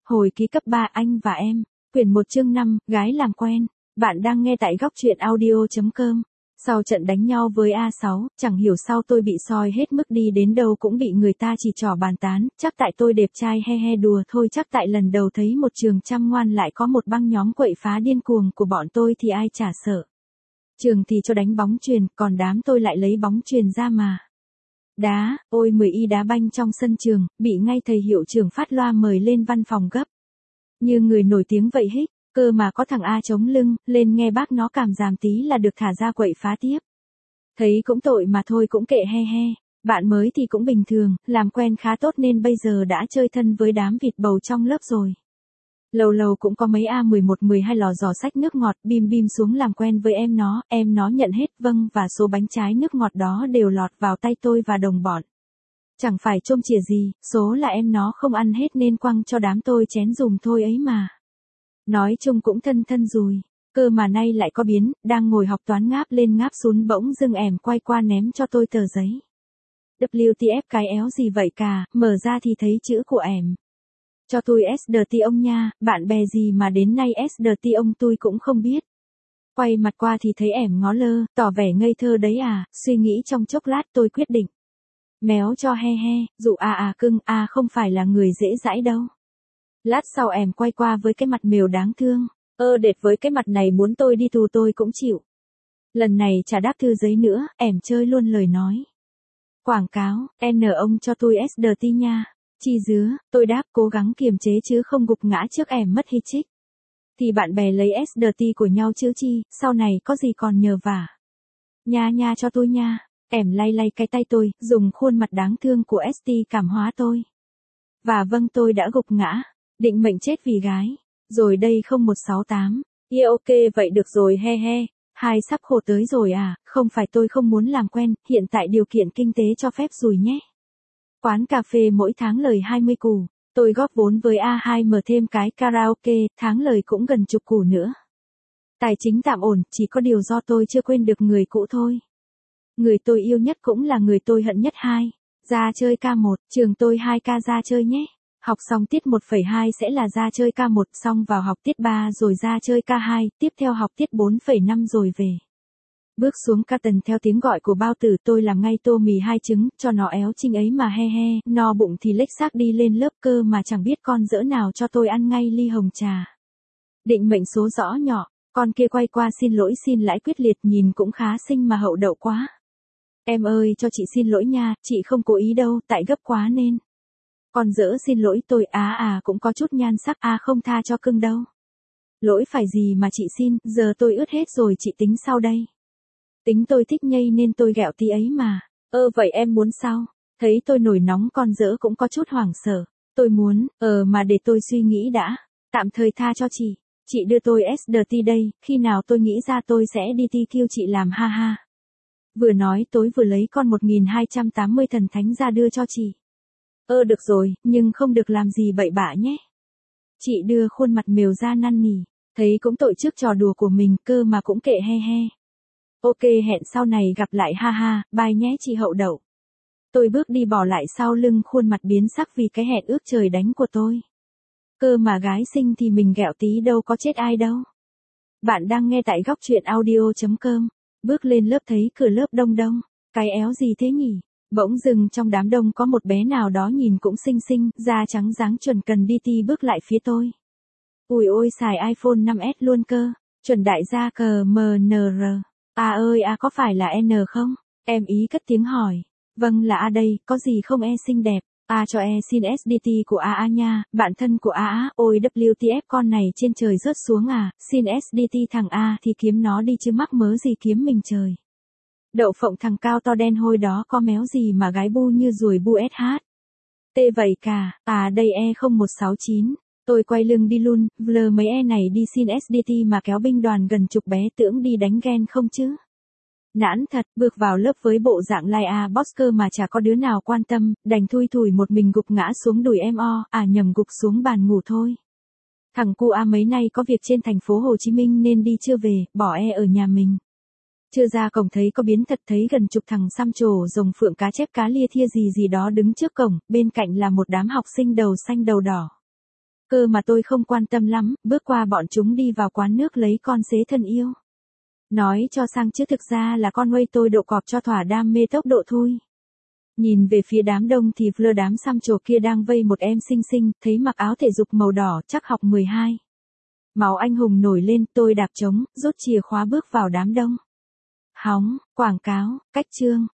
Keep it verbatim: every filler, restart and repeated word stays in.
Hồi ký cấp ba anh và em, quyển một chương năm, gái làm quen. Bạn đang nghe tại góc truyện audio.com. Sau trận đánh nhau với A sáu, chẳng hiểu sao tôi bị soi hết mức, đi đến đâu cũng bị người ta chỉ trỏ bàn tán, chắc tại tôi đẹp trai he he đùa thôi, chắc tại lần đầu thấy một trường chăm ngoan lại có một băng nhóm quậy phá điên cuồng của bọn tôi thì ai chả sợ. Trường thì cho đánh bóng chuyền, còn đám tôi lại lấy bóng chuyền ra mà đá, ôi mười y đá banh trong sân trường, bị ngay thầy hiệu trưởng phát loa mời lên văn phòng gấp. Như người nổi tiếng vậy hích, cơ mà có thằng A chống lưng, lên nghe bác nó cảm giảm tí là được thả ra quậy phá tiếp. Thấy cũng tội mà thôi cũng kệ he he, bạn mới thì cũng bình thường, làm quen khá tốt nên bây giờ đã chơi thân với đám vịt bầu trong lớp rồi. Lâu lâu cũng có mấy A mười một mười hai lò dò sách nước ngọt bim bim xuống làm quen với em nó, em nó nhận hết vâng và số bánh trái nước ngọt đó đều lọt vào tay tôi và đồng bọn. Chẳng phải trông chìa gì, số là em nó không ăn hết nên quăng cho đám tôi chén dùm thôi ấy mà. Nói chung cũng thân thân rồi, cơ mà nay lại có biến, đang ngồi học toán ngáp lên ngáp xuống bỗng dưng ẻm quay qua ném cho tôi tờ giấy. vê kép tê ép cái éo gì vậy cả, mở ra thì thấy chữ của ẻm. Cho tôi ét đê tê ông nha, bạn bè gì mà đến nay ét đê tê ông tôi cũng không biết. Quay mặt qua thì thấy ẻm ngó lơ, tỏ vẻ ngây thơ đấy à, suy nghĩ trong chốc lát tôi quyết định. Méo cho he he, dụ à à cưng, à không phải là người dễ dãi đâu. Lát sau ẻm quay qua với cái mặt mèo đáng thương, ơ đệt với cái mặt này muốn tôi đi tù tôi cũng chịu. Lần này chả đáp thư giấy nữa, ẻm chơi luôn lời nói. Quảng cáo, N ông cho tôi ét đê tê nha. Chi dứa, tôi đáp cố gắng kiềm chế chứ không gục ngã trước ẻm mất hít chích. Thì bạn bè lấy ét đê tê của nhau chứ chi, sau này có gì còn nhờ vả. Nha nha cho tôi nha, ẻm lay lay cái tay tôi, dùng khuôn mặt đáng thương của ét tê cảm hóa tôi. Và vâng tôi đã gục ngã, định mệnh chết vì gái. Rồi đây không một sáu tám, yeah ok vậy được rồi he he, hai sắp khổ tới rồi à, không phải tôi không muốn làm quen, hiện tại điều kiện kinh tế cho phép rồi nhé. Quán cà phê mỗi tháng lời hai mươi củ, tôi góp vốn với A hai mở thêm cái karaoke, tháng lời cũng gần chục củ nữa. Tài chính tạm ổn, chỉ có điều do tôi chưa quên được người cũ thôi. Người tôi yêu nhất cũng là người tôi hận nhất hai. Ra chơi ca một, trường tôi hai ca ra chơi nhé. Học xong tiết một phẩy hai sẽ là ra chơi ca một, xong vào học tiết ba rồi ra chơi ca hai, tiếp theo học tiết bốn phẩy năm rồi về. Bước xuống ca tần theo tiếng gọi của bao tử tôi làm ngay tô mì hai trứng, cho nó éo chinh ấy mà he he, no bụng thì lếch xác đi lên lớp cơ mà chẳng biết con dỡ nào cho tôi ăn ngay ly hồng trà. Định mệnh số rõ nhỏ, con kia quay qua xin lỗi xin lãi quyết liệt nhìn cũng khá xinh mà hậu đậu quá. Em ơi cho chị xin lỗi nha, chị không cố ý đâu, tại gấp quá nên. Con dỡ xin lỗi tôi á à cũng có chút nhan sắc à không tha cho cưng đâu. Lỗi phải gì mà chị xin, giờ tôi ướt hết rồi chị tính sau đây. Tính tôi thích nhây nên tôi ghẹo tí ấy mà. Ơ vậy em muốn sao? Thấy tôi nổi nóng con dỡ cũng có chút hoảng sợ. Tôi muốn, ờ mà để tôi suy nghĩ đã. Tạm thời tha cho chị. Chị đưa tôi ét đê tê đây, khi nào tôi nghĩ ra tôi sẽ đi ti kêu chị làm ha ha. Vừa nói tối vừa lấy con một nghìn hai trăm tám mươi thần thánh ra đưa cho chị. Ơ được rồi, nhưng không được làm gì bậy bạ nhé. Chị đưa khuôn mặt mèo ra năn nỉ. Thấy cũng tội trước trò đùa của mình cơ mà cũng kệ he he. Ok hẹn sau này gặp lại ha ha, bye nhé chị hậu đậu. Tôi bước đi bỏ lại sau lưng khuôn mặt biến sắc vì cái hẹn ước trời đánh của tôi. Cơ mà gái xinh thì mình ghẹo tí đâu có chết ai đâu. Bạn đang nghe tại góc truyện audio.com. Bước lên lớp thấy cửa lớp đông đông. Cái éo gì thế nhỉ? Bỗng dưng trong đám đông có một bé nào đó nhìn cũng xinh xinh, da trắng dáng chuẩn cần đi ti bước lại phía tôi. Ui ôi xài iPhone năm S luôn cơ. Chuẩn đại gia cờ em en rờ. À ơi à có phải là N không? Em ý cất tiếng hỏi. Vâng là A đây, có gì không e xinh đẹp. A cho e xin ét đê tê của A A nha, bạn thân của A A, ôi vê kép tê ép con này trên trời rớt xuống à, xin ét đê tê thằng A thì kiếm nó đi chứ mắc mớ gì kiếm mình trời. Đậu phộng thằng cao to đen hôi đó có méo gì mà gái bu như ruồi bu ét hát. Tê vậy cả, à đây E không một sáu chín. Tôi quay lưng đi luôn, vlờ mấy e này đi xin ét đê tê mà kéo binh đoàn gần chục bé tưởng đi đánh ghen không chứ. Nản thật, bước vào lớp với bộ dạng lai a boss cơ mà chả có đứa nào quan tâm, đành thui thủi một mình gục ngã xuống đùi em o, à nhầm gục xuống bàn ngủ thôi. Thằng cu A mấy nay có việc trên thành phố Hồ Chí Minh nên đi chưa về, bỏ e ở nhà mình. Chưa ra cổng thấy có biến thật, thấy gần chục thằng xăm trổ rồng phượng cá chép cá lia thia gì gì đó đứng trước cổng, bên cạnh là một đám học sinh đầu xanh đầu đỏ. Cơ mà tôi không quan tâm lắm, bước qua bọn chúng đi vào quán nước lấy con xế thân yêu. Nói cho sang chứ thực ra là con quay tôi độ cọp cho thỏa đam mê tốc độ thôi. Nhìn về phía đám đông thì Fleur đám xăm trổ kia đang vây một em xinh xinh, thấy mặc áo thể dục màu đỏ, chắc học mười hai. Máu anh hùng nổi lên, tôi đạp trống, rút chìa khóa bước vào đám đông. Hóng, quảng cáo, cách chương.